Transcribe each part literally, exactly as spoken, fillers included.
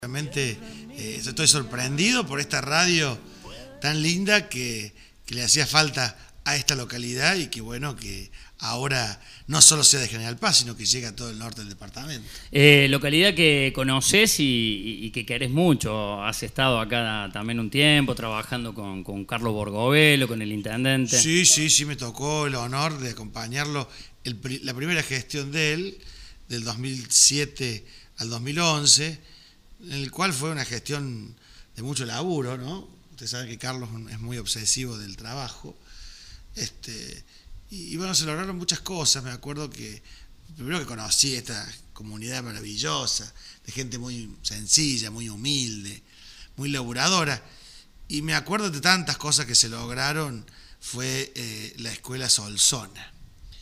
Realmente eh, estoy sorprendido por esta radio tan linda que, que le hacía falta a esta localidad y que bueno que ahora no solo sea de General Paz, sino que llega a todo el norte del departamento. Eh, localidad que conoces y, y, y que querés mucho. Has estado acá también un tiempo trabajando con, con Carlos Borgovelo, con el intendente. Sí, sí, sí, me tocó el honor de acompañarlo. El, la primera gestión de él, del dos mil siete al dos mil once, en el cual fue una gestión de mucho laburo, ¿no? Usted sabe que Carlos es muy obsesivo del trabajo. Este, y, y bueno, se lograron muchas cosas. Me acuerdo que primero que conocí esta comunidad maravillosa, de gente muy sencilla, muy humilde, muy laburadora. Y me acuerdo de tantas cosas que se lograron, fue eh, la escuela Solsona,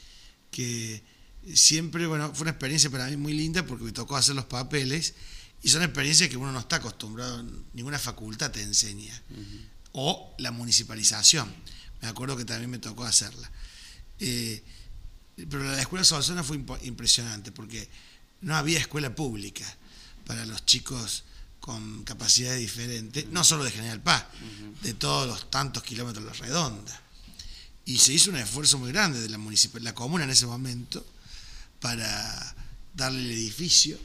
que siempre, bueno, fue una experiencia para mí muy linda porque me tocó hacer los papeles. Y son experiencias que uno no está acostumbrado, ninguna facultad te enseña. Uh-huh. O la municipalización. Me acuerdo que también me tocó hacerla. Eh, pero la escuela Solsona fue imp- impresionante porque no había escuela pública para los chicos con capacidades diferentes, uh-huh. No solo de General Paz, uh-huh. De todos los tantos kilómetros de la redonda. Y se hizo un esfuerzo muy grande de la, municipal, la comuna en ese momento para darle el edificio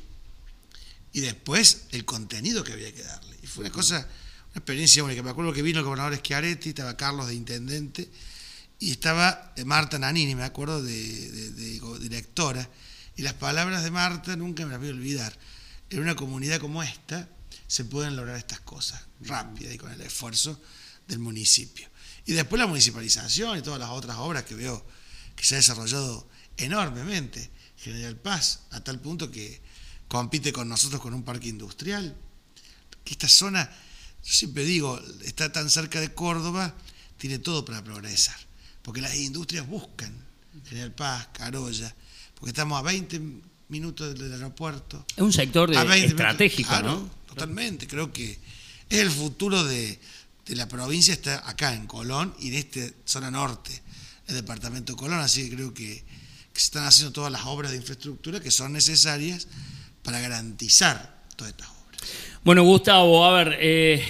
y después el contenido que había que darle. Y fue una cosa, una experiencia única. Me acuerdo que vino el gobernador Schiaretti, estaba Carlos de intendente, y estaba Marta Nanini, me acuerdo, de, de, de, de directora. Y las palabras de Marta nunca me las voy a olvidar. En una comunidad como esta se pueden lograr estas cosas rápidas y con el esfuerzo del municipio. Y después la municipalización y todas las otras obras que veo que se ha desarrollado enormemente General Paz, a tal punto que compite con nosotros con un parque industrial, que esta zona, yo siempre digo, está tan cerca de Córdoba, tiene todo para progresar, porque las industrias buscan General Paz, Carolla, porque estamos a veinte minutos del aeropuerto. Es un sector de, estratégico, claro, ¿no? Totalmente, creo que es el futuro de, de la provincia, está acá en Colón y en esta zona norte, el departamento de Colón, así que creo que, que se están haciendo todas las obras de infraestructura que son necesarias para garantizar todas estas obras. Bueno, Gustavo, a ver, eh,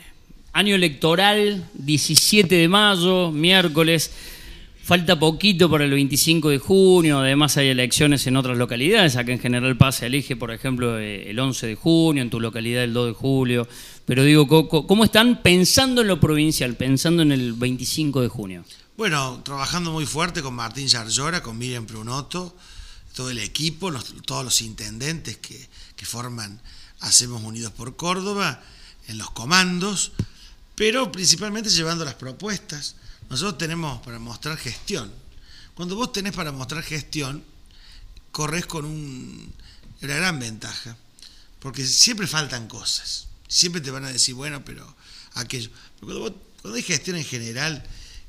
año electoral, diecisiete de mayo, miércoles, falta poquito para el veinticinco de junio, además hay elecciones en otras localidades, acá en General Paz se elige, por ejemplo, el once de junio, en tu localidad el dos de julio, pero digo, ¿cómo están pensando en lo provincial, pensando en el veinticinco de junio? Bueno, trabajando muy fuerte con Martín Yarlora, con Miriam Prunoto, todo el equipo, los, todos los intendentes que, que forman Hacemos Unidos por Córdoba, en los comandos, pero principalmente llevando las propuestas. Nosotros tenemos para mostrar gestión. Cuando vos tenés para mostrar gestión, corres con un, una gran ventaja, porque siempre faltan cosas. Siempre te van a decir, bueno, pero aquello. Pero cuando, vos, cuando hay gestión en general,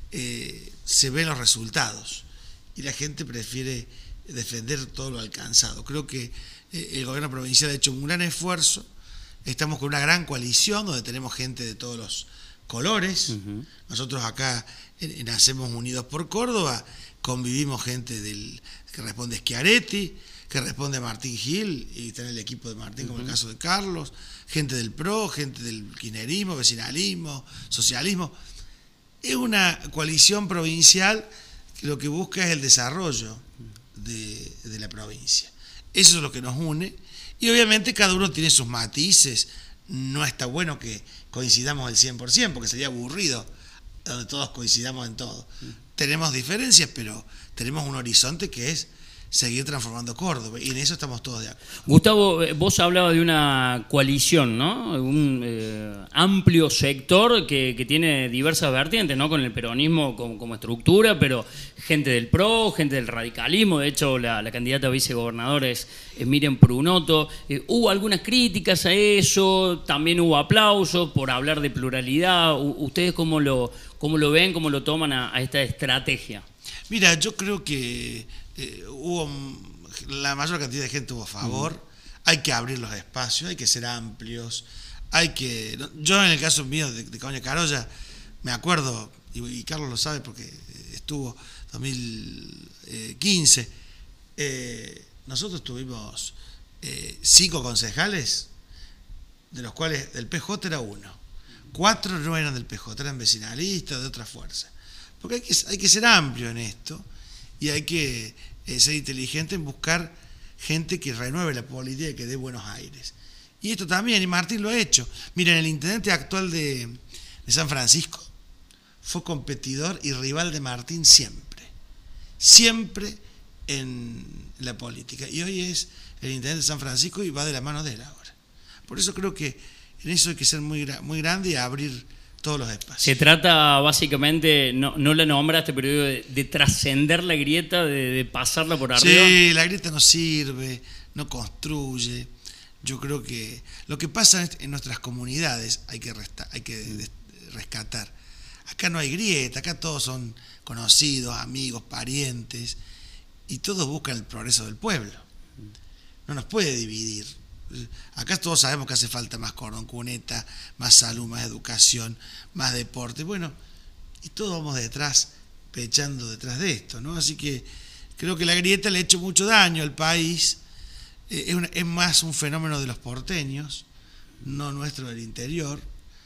eh, se ven los resultados y la gente prefiere defender todo lo alcanzado. Creo que eh, el gobierno provincial ha hecho un gran esfuerzo. Estamos con una gran coalición donde tenemos gente de todos los colores. Uh-huh. Nosotros acá en, en Hacemos Unidos por Córdoba convivimos gente del que responde Schiaretti, que responde Martín Gil, y está en el equipo de Martín, uh-huh. Como el caso de Carlos, gente del P R O, gente del kirchnerismo, vecinalismo, socialismo. Es una coalición provincial que lo que busca es el desarrollo de, de la provincia. Eso es lo que nos une, y obviamente cada uno tiene sus matices. No está bueno que coincidamos al cien por ciento, porque sería aburrido donde todos coincidamos en todo. Tenemos diferencias, pero tenemos un horizonte que es seguir transformando Córdoba, y en eso estamos todos de acuerdo. Gustavo, vos hablabas de una coalición, ¿no? Un eh, amplio sector que, que tiene diversas vertientes, ¿no? Con el peronismo como, como estructura, pero gente del P R O, gente del radicalismo. De hecho, la, la candidata a vicegobernadora es, es Miriam Prunoto. Eh, hubo algunas críticas a eso, también hubo aplausos por hablar de pluralidad. U, ¿Ustedes cómo lo, cómo lo ven, cómo lo toman a, a esta estrategia? Mira, yo creo que eh, hubo la mayor cantidad de gente tuvo a favor. Uh-huh. Hay que abrir los espacios, hay que ser amplios, hay que. Yo en el caso mío de, de Cabaña Carolla me acuerdo, y, y Carlos lo sabe porque estuvo dos mil quince, eh, nosotros tuvimos eh, cinco concejales de los cuales del P J era uno. Cuatro no eran del P J, eran vecinalistas, de otra fuerza. Porque hay que, hay que ser amplio en esto y hay que eh, ser inteligente en buscar gente que renueve la política y que dé buenos aires. Y esto también, y Martín lo ha hecho. Miren, el intendente actual de, de San Francisco fue competidor y rival de Martín siempre. Siempre en la política. Y hoy es el intendente de San Francisco y va de la mano de él ahora. Por eso creo que en eso hay que ser muy, muy grande y abrir todos los espacios. Se trata básicamente, no, no la nombraste, pero de, de trascender la grieta, de, de pasarla por arriba. Sí, la grieta no sirve, no construye. Yo creo que lo que pasa en nuestras comunidades hay que, resta, hay que rescatar. Acá no hay grieta, acá todos son conocidos, amigos, parientes, y todos buscan el progreso del pueblo. No nos puede dividir. Acá todos sabemos que hace falta más cordón cuneta, más salud, más educación, más deporte. Bueno, y todos vamos detrás, pechando detrás de esto, ¿no? Así que creo que la grieta le ha hecho mucho daño al país. Eh, es, una, es más un fenómeno de los porteños, no nuestro del interior.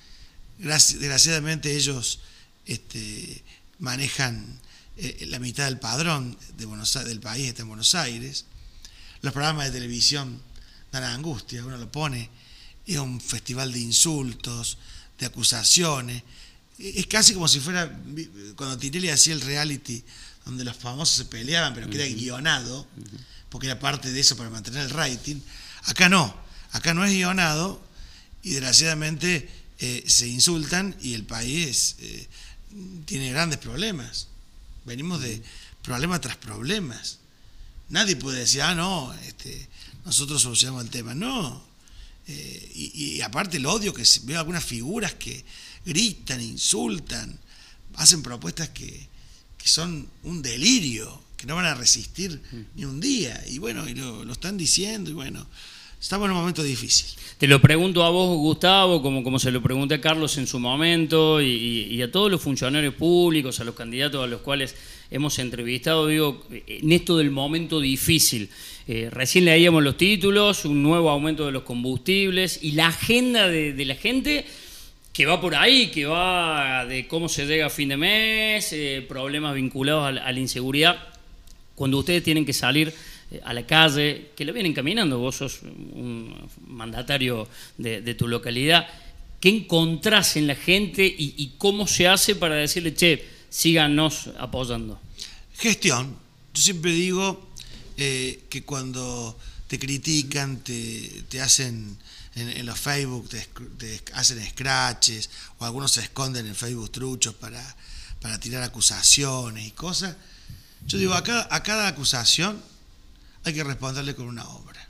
Graci- desgraciadamente ellos este, manejan eh, la mitad del padrón de Buenos Aires, del país, está en Buenos Aires. Los programas de televisión dan angustia, uno lo pone, es un festival de insultos, de acusaciones, es casi como si fuera cuando Tinelli hacía el reality donde los famosos se peleaban pero que era guionado, porque era parte de eso para mantener el rating. Acá no, acá no es guionado y desgraciadamente eh, se insultan y el país eh, tiene grandes problemas, venimos de problema tras problemas. Nadie puede decir, ah no, este nosotros solucionamos el tema, no. Eh, y, y aparte el odio, que se, veo algunas figuras que gritan, insultan, hacen propuestas que, que son un delirio, que no van a resistir ni un día. Y bueno, y lo, lo están diciendo, y bueno, estamos en un momento difícil. Te lo pregunto a vos, Gustavo, como, como se lo pregunté a Carlos en su momento, y, y a todos los funcionarios públicos, a los candidatos a los cuales hemos entrevistado, digo, en esto del momento difícil. Eh, recién leíamos los títulos, un nuevo aumento de los combustibles y la agenda de, de la gente que va por ahí, que va de cómo se llega a fin de mes, eh, problemas vinculados a la, a la inseguridad. Cuando ustedes tienen que salir eh, a la calle, que lo vienen caminando, vos sos un mandatario de, de tu localidad, ¿qué encontrás en la gente y, y cómo se hace para decirle, che, síganos apoyando? Gestión. Yo siempre digo eh, que cuando te critican, te, te hacen en, en los Facebook, te, te hacen scratches, o algunos se esconden en Facebook truchos para, para tirar acusaciones y cosas. Yo digo, a cada, a cada acusación hay que responderle con una obra.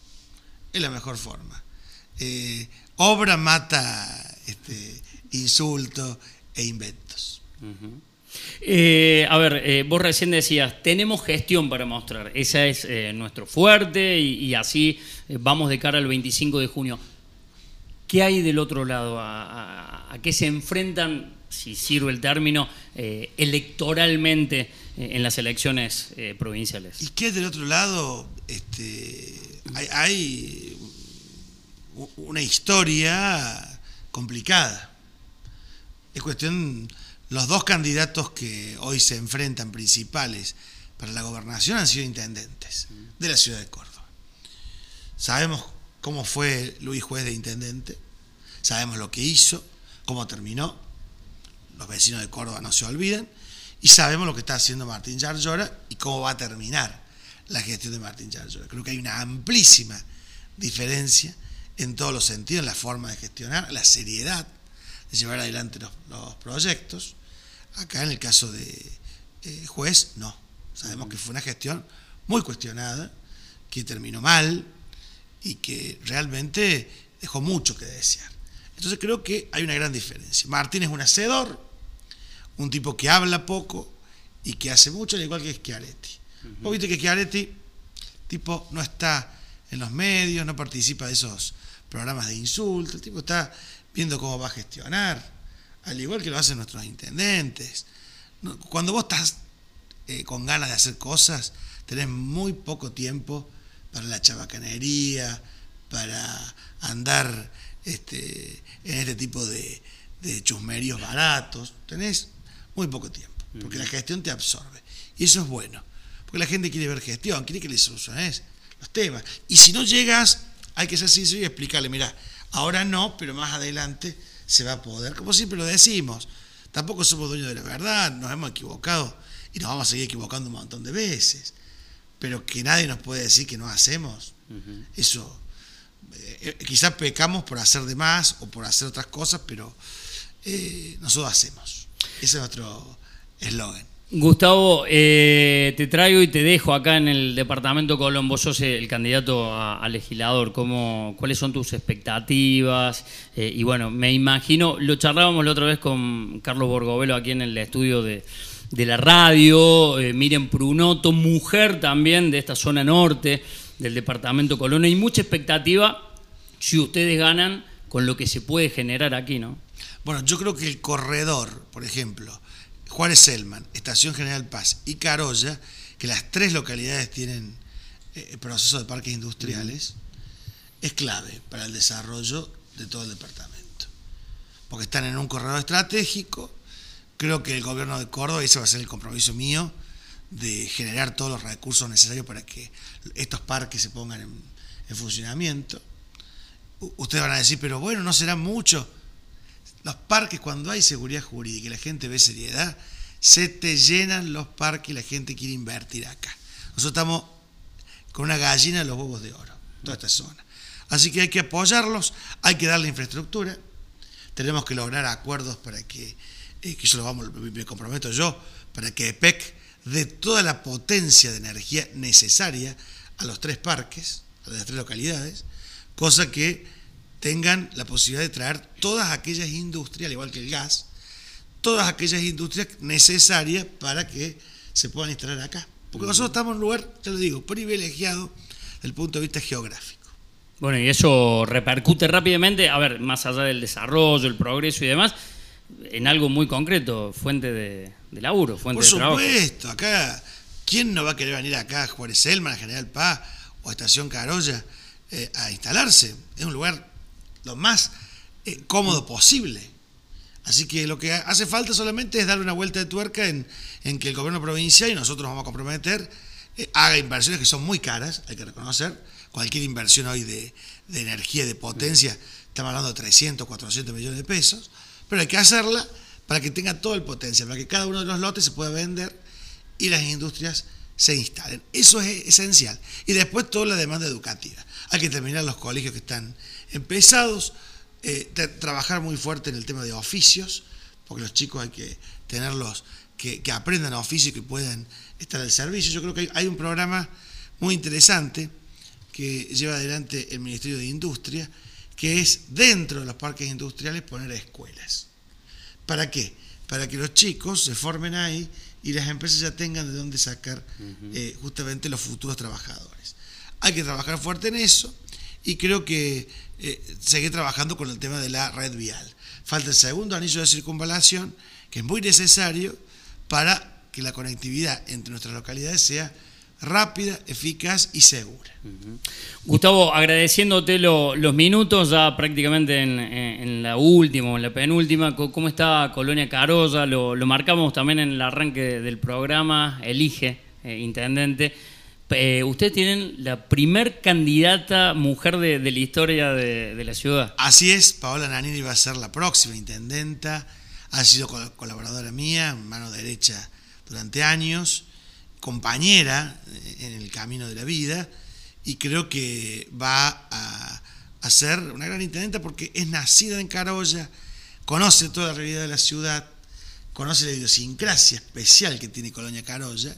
Es la mejor forma. Eh, obra mata este, insultos e inventos. Uh-huh. Eh, a ver, eh, vos recién decías, tenemos gestión para mostrar, esa es eh, nuestro fuerte y, y así eh, vamos de cara al veinticinco de junio. ¿Qué hay del otro lado? ¿A, a, a qué se enfrentan, si sirve el término, eh, electoralmente eh, en las elecciones eh, provinciales? ¿Y qué hay del otro lado? Este, hay, hay una historia complicada. Es cuestión... Los dos candidatos que hoy se enfrentan principales para la gobernación han sido intendentes de la ciudad de Córdoba. Sabemos cómo fue Luis Juez de intendente, sabemos lo que hizo, cómo terminó, los vecinos de Córdoba no se olvidan, y sabemos lo que está haciendo Martín Yarlora y cómo va a terminar la gestión de Martín Yarlora. Creo que hay una amplísima diferencia en todos los sentidos, en la forma de gestionar, la seriedad de llevar adelante los, los proyectos. Acá en el caso de eh, Juez, no. Sabemos que fue una gestión muy cuestionada, que terminó mal y que realmente dejó mucho que desear. Entonces creo que hay una gran diferencia. Martín es un hacedor, un tipo que habla poco y que hace mucho, al igual que Schiaretti. Uh-huh. Vos viste que Schiaretti, tipo, no está en los medios, no participa de esos programas de insultos, el tipo está viendo cómo va a gestionar, al igual que lo hacen nuestros intendentes. Cuando vos estás eh, con ganas de hacer cosas, tenés muy poco tiempo para la chabacanería, para andar este, en este tipo de, de chusmeríos baratos. Tenés muy poco tiempo, porque la gestión te absorbe. Y eso es bueno, porque la gente quiere ver gestión, quiere que le soluciones los temas. Y si no llegas, hay que ser sincero y explicarle, mira, ahora no, pero más adelante se va a poder. Como siempre lo decimos, tampoco somos dueños de la verdad, nos hemos equivocado y nos vamos a seguir equivocando un montón de veces. Pero que nadie nos puede decir que no hacemos, uh-huh. Eso, eh, quizás pecamos por hacer de más o por hacer otras cosas, pero eh, nosotros hacemos. Ese es nuestro eslogan. Gustavo, eh, te traigo y te dejo acá en el departamento Colón. Vos sos el candidato a, a legislador. ¿Cómo, ¿Cuáles son tus expectativas? Eh, y bueno, me imagino, lo charlábamos la otra vez con Carlos Borgovelo aquí en el estudio de, de la radio, eh, Miriam Prunoto, mujer también de esta zona norte del departamento Colón. Hay mucha expectativa si ustedes ganan con lo que se puede generar aquí, ¿no? Bueno, yo creo que el corredor, por ejemplo, Juárez-Selman, Estación General Paz y Carolla, que las tres localidades tienen eh, procesos de parques industriales, es clave para el desarrollo de todo el departamento. Porque están en un corredor estratégico. Creo que el gobierno de Córdoba, y ese va a ser el compromiso mío, de generar todos los recursos necesarios para que estos parques se pongan en, en funcionamiento. U- ustedes van a decir, pero bueno, no será mucho. Los parques, cuando hay seguridad jurídica y la gente ve seriedad, se te llenan los parques y la gente quiere invertir acá. Nosotros estamos con una gallina de los huevos de oro, toda esta zona. Así que hay que apoyarlos, hay que darle infraestructura, tenemos que lograr acuerdos para que, eh, que eso lo vamos, me comprometo yo, para que E P E C dé toda la potencia de energía necesaria a los tres parques, a las tres localidades, cosa que tengan la posibilidad de traer todas aquellas industrias, al igual que el gas, todas aquellas industrias necesarias para que se puedan instalar acá. Porque nosotros estamos en un lugar, ya lo digo, privilegiado desde el punto de vista geográfico. Bueno, y eso repercute rápidamente, a ver, más allá del desarrollo, el progreso y demás, en algo muy concreto, fuente de, de laburo, fuente de trabajo. Por supuesto, acá, ¿quién no va a querer venir acá a Juárez-Selman, a General Paz o a Estación Carolla eh, a instalarse? Es un lugar lo más eh, cómodo posible. Así que lo que hace falta solamente es darle una vuelta de tuerca en, en que el gobierno provincial, y nosotros nos vamos a comprometer, eh, haga inversiones que son muy caras, hay que reconocer. Cualquier inversión hoy de, de energía, de potencia, estamos hablando de trescientos, cuatrocientos millones de pesos, pero hay que hacerla para que tenga todo el potencial, para que cada uno de los lotes se pueda vender y las industrias se instalen. Eso es esencial. Y después toda la demanda educativa. Hay que terminar los colegios que están empezados, eh, de, trabajar muy fuerte en el tema de oficios, porque los chicos hay que tenerlos que, que aprendan oficio y que puedan estar al servicio. Yo creo que hay, hay un programa muy interesante que lleva adelante el Ministerio de Industria, que es dentro de los parques industriales poner escuelas. ¿Para qué? Para que los chicos se formen ahí y las empresas ya tengan de dónde sacar uh-huh. eh, justamente los futuros trabajadores. Hay que trabajar fuerte en eso y creo que eh, seguir trabajando con el tema de la red vial. Falta el segundo anillo de circunvalación, que es muy necesario para que la conectividad entre nuestras localidades sea rápida, eficaz y segura. Uh-huh. Gustavo, agradeciéndote lo, los minutos, ya prácticamente en, en la última o en la penúltima, ¿cómo está Colonia Carolla? Lo, lo marcamos también en el arranque del programa, elige eh, intendente. Eh, ustedes tienen la primer candidata mujer de, de la historia de, de la ciudad. Así es, Paola Nanini va a ser la próxima intendenta, ha sido col- colaboradora mía, mano derecha durante años, compañera en el camino de la vida, y creo que va a, a ser una gran intendenta porque es nacida en Carolla, conoce toda la realidad de la ciudad, conoce la idiosincrasia especial que tiene Colonia Carolla,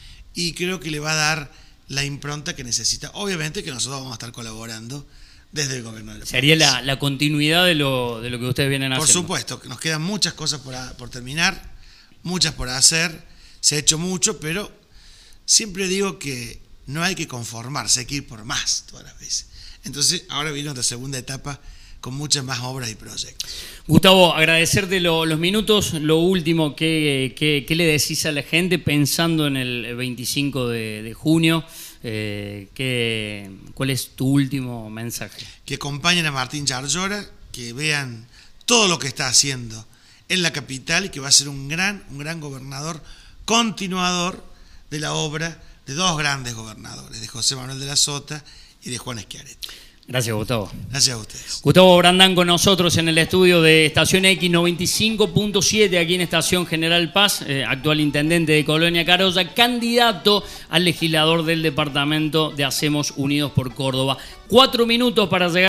y creo que le va a dar la impronta que necesita. Obviamente que nosotros vamos a estar colaborando desde el gobierno de la Sería la, la continuidad de lo, de lo que ustedes vienen haciendo. Por supuesto, que nos quedan muchas cosas por, a, por terminar, muchas por hacer, se ha hecho mucho, pero siempre digo que no hay que conformarse, hay que ir por más todas las veces. Entonces, ahora viene otra segunda etapa con muchas más obras y proyectos. Gustavo, agradecerte lo, los minutos. Lo último, ¿qué, qué, qué le decís a la gente pensando en el veinticinco de, de junio? Eh, ¿qué, ¿Cuál es tu último mensaje? Que acompañen a Martín Yarlora, que vean todo lo que está haciendo en la capital y que va a ser un gran, un gran gobernador continuador de la obra de dos grandes gobernadores, de José Manuel de la Sota y de Juan Schiaretti. Gracias, Gustavo. Gracias a ustedes. Gustavo Brandán con nosotros en el estudio de Estación X noventa y cinco punto siete, aquí en Estación General Paz, eh, actual intendente de Colonia Carolla, candidato al legislador del departamento de Hacemos Unidos por Córdoba. Cuatro minutos para llegar.